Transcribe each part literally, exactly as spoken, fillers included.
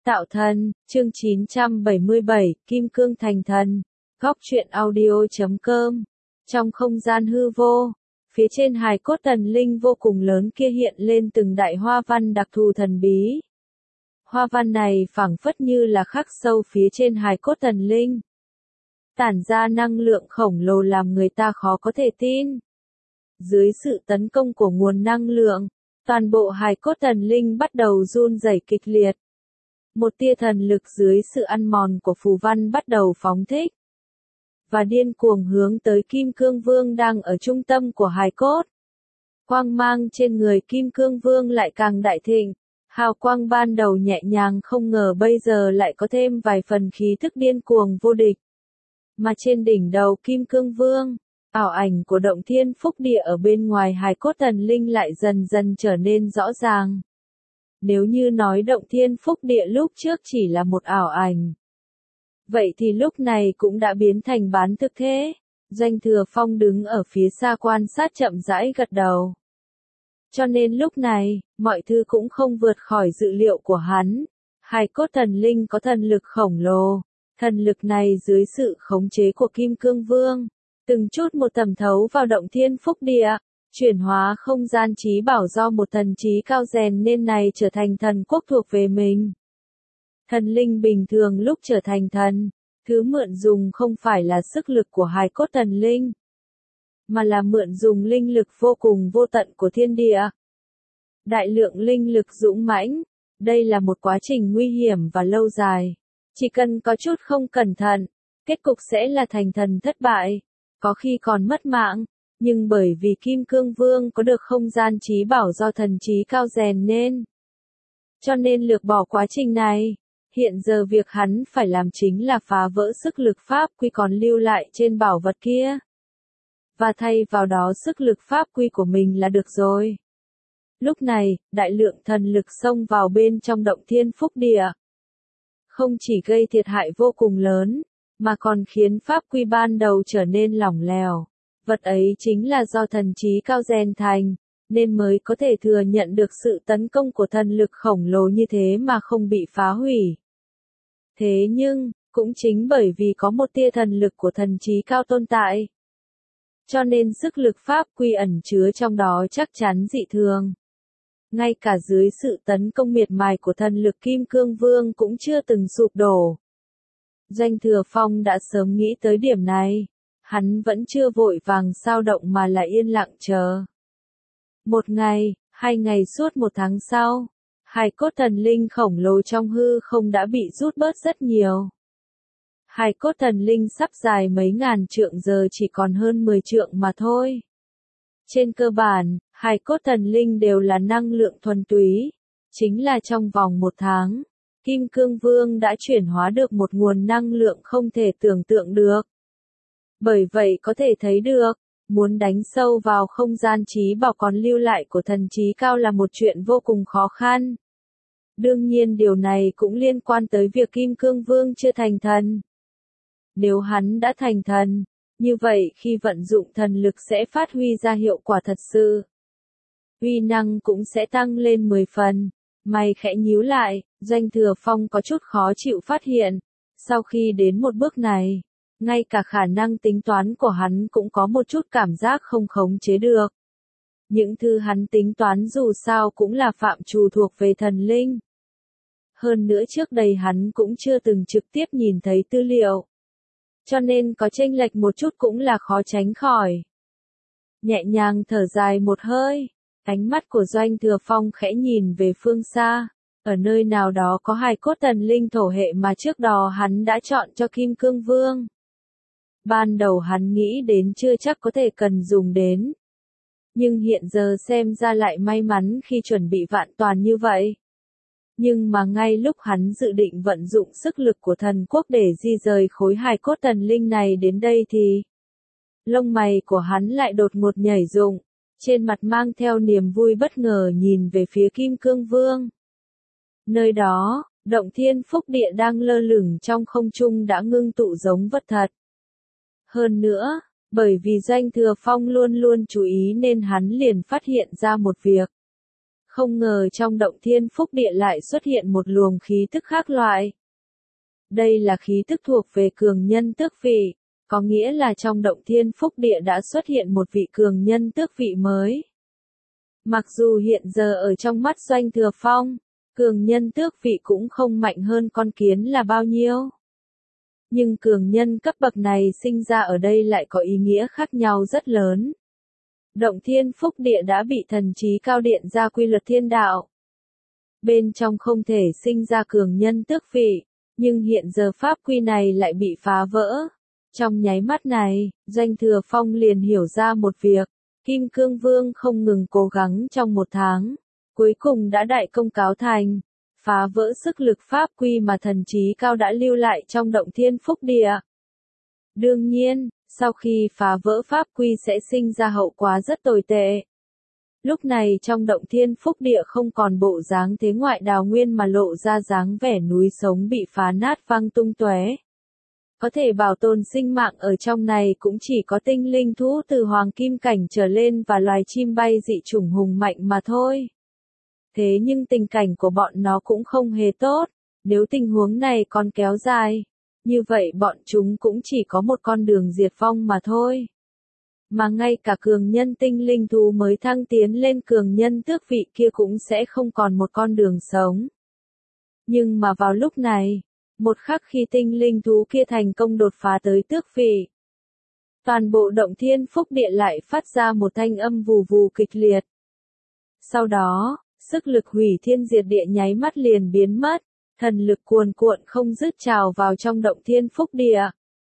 Tạo thần, chương chín trăm bảy mươi bảy, Kim Cương thành thần. Góc truyện audio chấm com. Trong không gian hư vô, phía trên hài cốt thần linh vô cùng lớn kia hiện lên từng đại hoa văn đặc thù thần bí. Hoa văn này phảng phất như là khắc sâu phía trên hài cốt thần linh, tản ra năng lượng khổng lồ làm người ta khó có thể tin. Dưới sự tấn công của nguồn năng lượng, toàn bộ hài cốt thần linh bắt đầu run rẩy kịch liệt. Một tia thần lực dưới sự ăn mòn của phù văn bắt đầu phóng thích, và điên cuồng hướng tới Kim Cương Vương đang ở trung tâm của hài cốt. Quang mang trên người Kim Cương Vương lại càng đại thịnh, hào quang ban đầu nhẹ nhàng không ngờ bây giờ lại có thêm vài phần khí thức điên cuồng vô địch. Mà trên đỉnh đầu Kim Cương Vương, ảo ảnh của động thiên phúc địa ở bên ngoài hài cốt thần linh lại dần dần trở nên rõ ràng. Nếu như nói động thiên phúc địa lúc trước chỉ là một ảo ảnh, vậy thì lúc này cũng đã biến thành bán thực thế. Doanh Thừa Phong đứng ở phía xa quan sát chậm rãi gật đầu. Cho nên lúc này, mọi thứ cũng không vượt khỏi dự liệu của hắn. Hài cốt thần linh có thần lực khổng lồ. Thần lực này dưới sự khống chế của Kim Cương Vương, từng chút một thẩm thấu vào động thiên phúc địa, chuyển hóa không gian trí bảo do một thần trí cao rèn nên này trở thành thần quốc thuộc về mình. Thần linh bình thường lúc trở thành thần, thứ mượn dùng không phải là sức lực của hài cốt thần linh, mà là mượn dùng linh lực vô cùng vô tận của thiên địa. Đại lượng linh lực dũng mãnh, đây là một quá trình nguy hiểm và lâu dài. Chỉ cần có chút không cẩn thận, kết cục sẽ là thành thần thất bại, có khi còn mất mạng. Nhưng bởi vì Kim Cương Vương có được không gian trí bảo do thần trí cao rèn nên, cho nên lược bỏ quá trình này. Hiện giờ việc hắn phải làm chính là phá vỡ sức lực pháp quy còn lưu lại trên bảo vật kia, và thay vào đó sức lực pháp quy của mình là được rồi. Lúc này, đại lượng thần lực xông vào bên trong động thiên phúc địa, không chỉ gây thiệt hại vô cùng lớn, mà còn khiến pháp quy ban đầu trở nên lỏng lẻo. Vật ấy chính là do thần trí cao rèn thành, nên mới có thể thừa nhận được sự tấn công của thần lực khổng lồ như thế mà không bị phá hủy. Thế nhưng, cũng chính bởi vì có một tia thần lực của thần trí cao tồn tại, cho nên sức lực pháp quy ẩn chứa trong đó chắc chắn dị thường. Ngay cả dưới sự tấn công miệt mài của thần lực Kim Cương Vương cũng chưa từng sụp đổ. Doanh Thừa Phong đã sớm nghĩ tới điểm này. Hắn vẫn chưa vội vàng sao động mà là yên lặng chờ. Một ngày, hai ngày suốt một tháng sau, hài cốt thần linh khổng lồ trong hư không đã bị rút bớt rất nhiều. Hài cốt thần linh sắp dài mấy ngàn trượng giờ chỉ còn hơn mười trượng mà thôi. Trên cơ bản, hài cốt thần linh đều là năng lượng thuần túy. Chính là trong vòng một tháng, Kim Cương Vương đã chuyển hóa được một nguồn năng lượng không thể tưởng tượng được. Bởi vậy có thể thấy được, muốn đánh sâu vào không gian trí bảo còn lưu lại của thần trí cao là một chuyện vô cùng khó khăn. Đương nhiên điều này cũng liên quan tới việc Kim Cương Vương chưa thành thần. Nếu hắn đã thành thần, như vậy khi vận dụng thần lực sẽ phát huy ra hiệu quả thật sự. Uy năng cũng sẽ tăng lên mười phần. Mày khẽ nhíu lại, Doanh Thừa Phong có chút khó chịu phát hiện. Sau khi đến một bước này, ngay cả khả năng tính toán của hắn cũng có một chút cảm giác không khống chế được. Những thứ hắn tính toán dù sao cũng là phạm trù thuộc về thần linh. Hơn nữa trước đây hắn cũng chưa từng trực tiếp nhìn thấy tư liệu, cho nên có chênh lệch một chút cũng là khó tránh khỏi. Nhẹ nhàng thở dài một hơi, ánh mắt của Doanh Thừa Phong khẽ nhìn về phương xa. Ở nơi nào đó có hài cốt thần linh thổ hệ mà trước đó hắn đã chọn cho Kim Cương Vương. Ban đầu hắn nghĩ đến chưa chắc có thể cần dùng đến. Nhưng hiện giờ xem ra lại may mắn khi chuẩn bị vạn toàn như vậy. Nhưng mà ngay lúc hắn dự định vận dụng sức lực của thần quốc để di rời khối hài cốt thần linh này đến đây thì lông mày của hắn lại đột ngột nhảy dựng, trên mặt mang theo niềm vui bất ngờ nhìn về phía Kim Cương Vương. Nơi đó, động thiên phúc địa đang lơ lửng trong không trung đã ngưng tụ giống vật thật. Hơn nữa, bởi vì Doanh Thừa Phong luôn luôn chú ý nên hắn liền phát hiện ra một việc. Không ngờ trong động thiên phúc địa lại xuất hiện một luồng khí tức khác loại. Đây là khí tức thuộc về cường nhân tước vị, có nghĩa là trong động thiên phúc địa đã xuất hiện một vị cường nhân tước vị mới. Mặc dù hiện giờ ở trong mắt Doanh Thừa Phong, cường nhân tước vị cũng không mạnh hơn con kiến là bao nhiêu. Nhưng cường nhân cấp bậc này sinh ra ở đây lại có ý nghĩa khác nhau rất lớn. Động thiên phúc địa đã bị thần trí cao điện ra quy luật thiên đạo. Bên trong không thể sinh ra cường nhân tước vị, nhưng hiện giờ pháp quy này lại bị phá vỡ. Trong nháy mắt này, Doanh Thừa Phong liền hiểu ra một việc, Kim Cương Vương không ngừng cố gắng trong một tháng, cuối cùng đã đại công cáo thành, phá vỡ sức lực pháp quy mà thần trí cao đã lưu lại trong động thiên phúc địa. Đương nhiên, sau khi phá vỡ pháp quy sẽ sinh ra hậu quả rất tồi tệ. Lúc này trong động thiên phúc địa không còn bộ dáng thế ngoại đào nguyên mà lộ ra dáng vẻ núi sống bị phá nát văng tung tóe. Có thể bảo tồn sinh mạng ở trong này cũng chỉ có tinh linh thú từ hoàng kim cảnh trở lên và loài chim bay dị chủng hùng mạnh mà thôi. Thế nhưng tình cảnh của bọn nó cũng không hề tốt, nếu tình huống này còn kéo dài, như vậy bọn chúng cũng chỉ có một con đường diệt vong mà thôi. Mà ngay cả cường nhân tinh linh thú mới thăng tiến lên cường nhân tước vị kia cũng sẽ không còn một con đường sống. Nhưng mà vào lúc này, một khắc khi tinh linh thú kia thành công đột phá tới tước vị, toàn bộ động thiên phúc địa lại phát ra một thanh âm vù vù kịch liệt. Sau đó, sức lực hủy thiên diệt địa nháy mắt liền biến mất, thần lực cuồn cuộn không dứt trào vào trong động thiên phúc địa.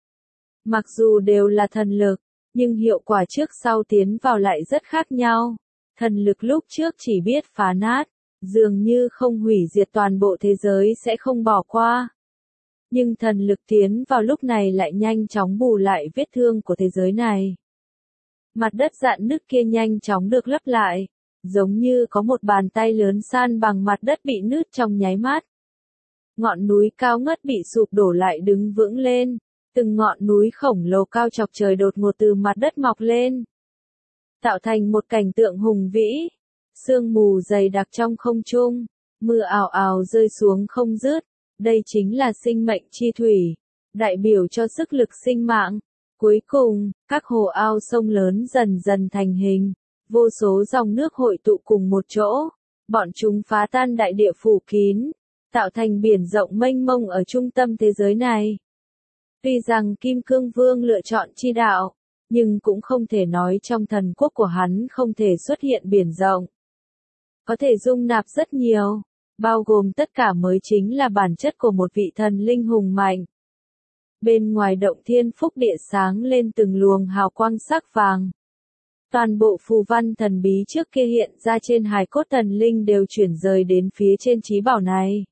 Mặc dù đều là thần lực, nhưng hiệu quả trước sau tiến vào lại rất khác nhau. Thần lực lúc trước chỉ biết phá nát, dường như không hủy diệt toàn bộ thế giới sẽ không bỏ qua. Nhưng thần lực tiến vào lúc này lại nhanh chóng bù lại vết thương của thế giới này. Mặt đất rạn nứt kia nhanh chóng được lấp lại, giống như có một bàn tay lớn san bằng mặt đất bị nứt trong nháy mắt. Ngọn núi cao ngất bị sụp đổ lại đứng vững lên, từng ngọn núi khổng lồ cao chọc trời đột ngột từ mặt đất mọc lên, tạo thành một cảnh tượng hùng vĩ. Sương mù dày đặc trong không trung, mưa ào ào rơi xuống không dứt. Đây chính là sinh mệnh chi thủy, đại biểu cho sức lực sinh mạng. Cuối cùng, các hồ ao sông lớn dần dần thành hình, vô số dòng nước hội tụ cùng một chỗ, bọn chúng phá tan đại địa phủ kín, tạo thành biển rộng mênh mông ở trung tâm thế giới này. Tuy rằng Kim Cương Vương lựa chọn chi đạo, nhưng cũng không thể nói trong thần quốc của hắn không thể xuất hiện biển rộng. Có thể dung nạp rất nhiều, bao gồm tất cả mới chính là bản chất của một vị thần linh hùng mạnh. Bên ngoài động thiên phúc địa sáng lên từng luồng hào quang sắc vàng. Toàn bộ phù văn thần bí trước kia hiện ra trên hài cốt thần linh đều chuyển rời đến phía trên chí bảo này.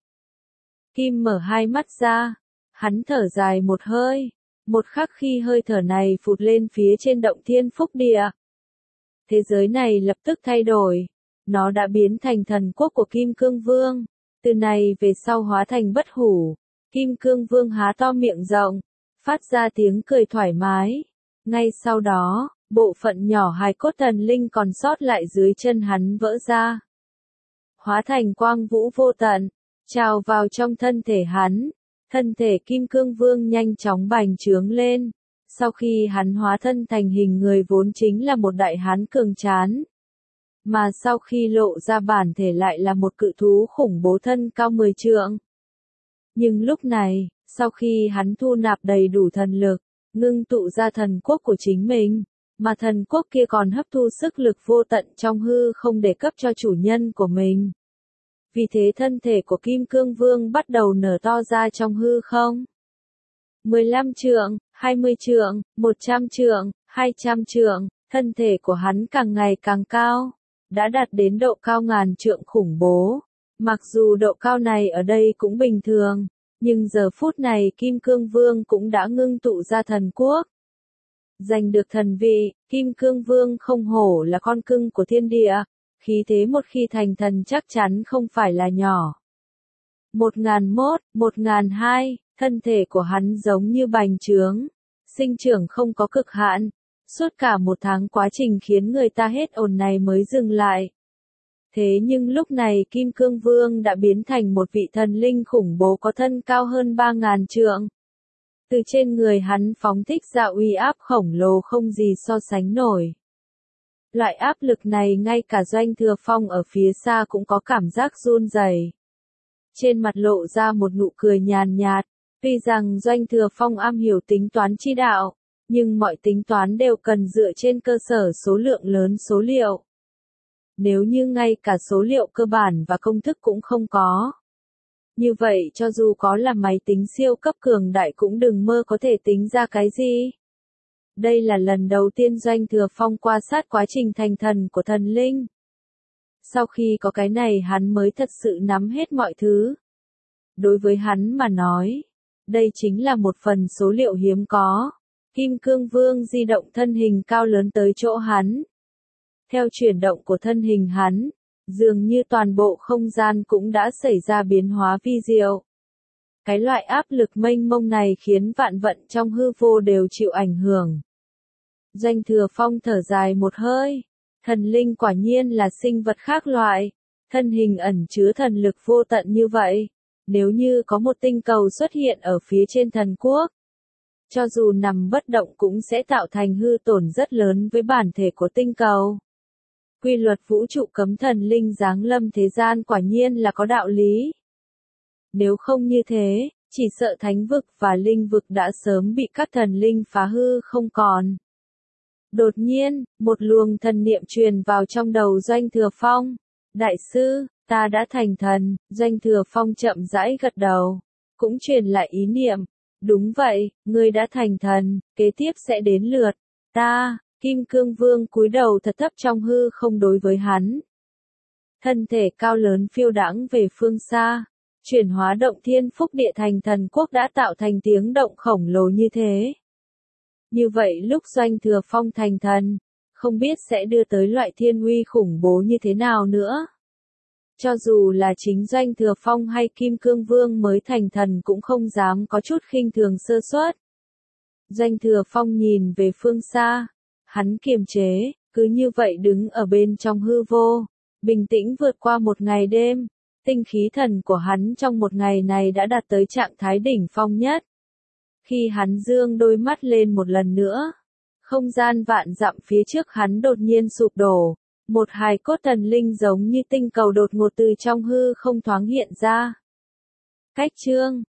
Kim mở hai mắt ra, hắn thở dài một hơi, một khắc khi hơi thở này phụt lên phía trên động thiên phúc địa. Thế giới này lập tức thay đổi, nó đã biến thành thần quốc của Kim Cương Vương, từ này về sau hóa thành bất hủ. Kim Cương Vương há to miệng rộng, phát ra tiếng cười thoải mái. Ngay sau đó, bộ phận nhỏ hài cốt thần linh còn sót lại dưới chân hắn vỡ ra, hóa thành quang vũ vô tận, trào vào trong thân thể hắn. Thân thể Kim Cương Vương nhanh chóng bành trướng lên. Sau khi hắn hóa thân thành hình người vốn chính là một đại hán cường tráng, mà sau khi lộ ra bản thể lại là một cự thú khủng bố thân cao mười trượng. Nhưng lúc này, sau khi hắn thu nạp đầy đủ thần lực, ngưng tụ ra thần quốc của chính mình, mà thần quốc kia còn hấp thu sức lực vô tận trong hư không để cấp cho chủ nhân của mình. Vì thế thân thể của Kim Cương Vương bắt đầu nở to ra trong hư không. mười lăm trượng, hai mươi trượng, một trăm trượng, hai trăm trượng, thân thể của hắn càng ngày càng cao, đã đạt đến độ cao ngàn trượng khủng bố. Mặc dù độ cao này ở đây cũng bình thường, nhưng giờ phút này Kim Cương Vương cũng đã ngưng tụ ra thần quốc. Giành được thần vị, Kim Cương Vương không hổ là con cưng của thiên địa, khí thế một khi thành thần chắc chắn không phải là nhỏ. Một ngàn mốt, một ngàn hai, thân thể của hắn giống như bành trướng, sinh trưởng không có cực hạn. Suốt cả một tháng quá trình khiến người ta hết ồn này mới dừng lại. Thế nhưng lúc này Kim Cương Vương đã biến thành một vị thần linh khủng bố có thân cao hơn ba ngàn trượng. Từ trên người hắn phóng thích ra uy áp khổng lồ không gì so sánh nổi. Loại áp lực này ngay cả Doanh Thừa Phong ở phía xa cũng có cảm giác run rẩy. Trên mặt lộ ra một nụ cười nhàn nhạt, tuy rằng Doanh Thừa Phong am hiểu tính toán chi đạo, nhưng mọi tính toán đều cần dựa trên cơ sở số lượng lớn số liệu. Nếu như ngay cả số liệu cơ bản và công thức cũng không có, như vậy cho dù có là máy tính siêu cấp cường đại cũng đừng mơ có thể tính ra cái gì. Đây là lần đầu tiên Doanh Thừa Phong quan sát quá trình thành thần của thần linh. Sau khi có cái này hắn mới thật sự nắm hết mọi thứ. Đối với hắn mà nói, đây chính là một phần số liệu hiếm có. Kim Cương Vương di động thân hình cao lớn tới chỗ hắn. Theo chuyển động của thân hình hắn, dường như toàn bộ không gian cũng đã xảy ra biến hóa vi diệu. Cái loại áp lực mênh mông này khiến vạn vận trong hư vô đều chịu ảnh hưởng. Doanh Thừa Phong thở dài một hơi. Thần linh quả nhiên là sinh vật khác loại. Thân hình ẩn chứa thần lực vô tận như vậy. Nếu như có một tinh cầu xuất hiện ở phía trên thần quốc, cho dù nằm bất động cũng sẽ tạo thành hư tổn rất lớn với bản thể của tinh cầu. Quy luật vũ trụ cấm thần linh giáng lâm thế gian quả nhiên là có đạo lý. Nếu không như thế, chỉ sợ thánh vực và linh vực đã sớm bị các thần linh phá hư không còn. Đột nhiên, một luồng thần niệm truyền vào trong đầu Doanh Thừa Phong. Đại sư, ta đã thành thần. Doanh Thừa Phong chậm rãi gật đầu. Cũng truyền lại ý niệm. Đúng vậy, ngươi đã thành thần, kế tiếp sẽ đến lượt ta. Kim Cương Vương cúi đầu thật thấp trong hư không đối với hắn. Thân thể cao lớn phiêu đãng về phương xa. Chuyển hóa động thiên phúc địa thành thần quốc đã tạo thành tiếng động khổng lồ như thế. Như vậy lúc Doanh Thừa Phong thành thần, không biết sẽ đưa tới loại thiên uy khủng bố như thế nào nữa. Cho dù là chính Doanh Thừa Phong hay Kim Cương Vương mới thành thần cũng không dám có chút khinh thường sơ suất. Doanh Thừa Phong nhìn về phương xa, hắn kiềm chế, cứ như vậy đứng ở bên trong hư vô, bình tĩnh vượt qua một ngày đêm. Tinh khí thần của hắn trong một ngày này đã đạt tới trạng thái đỉnh phong nhất. Khi hắn dương đôi mắt lên một lần nữa, không gian vạn dặm phía trước hắn đột nhiên sụp đổ. Một hài cốt thần linh giống như tinh cầu đột ngột từ trong hư không thoáng hiện ra. Cách chương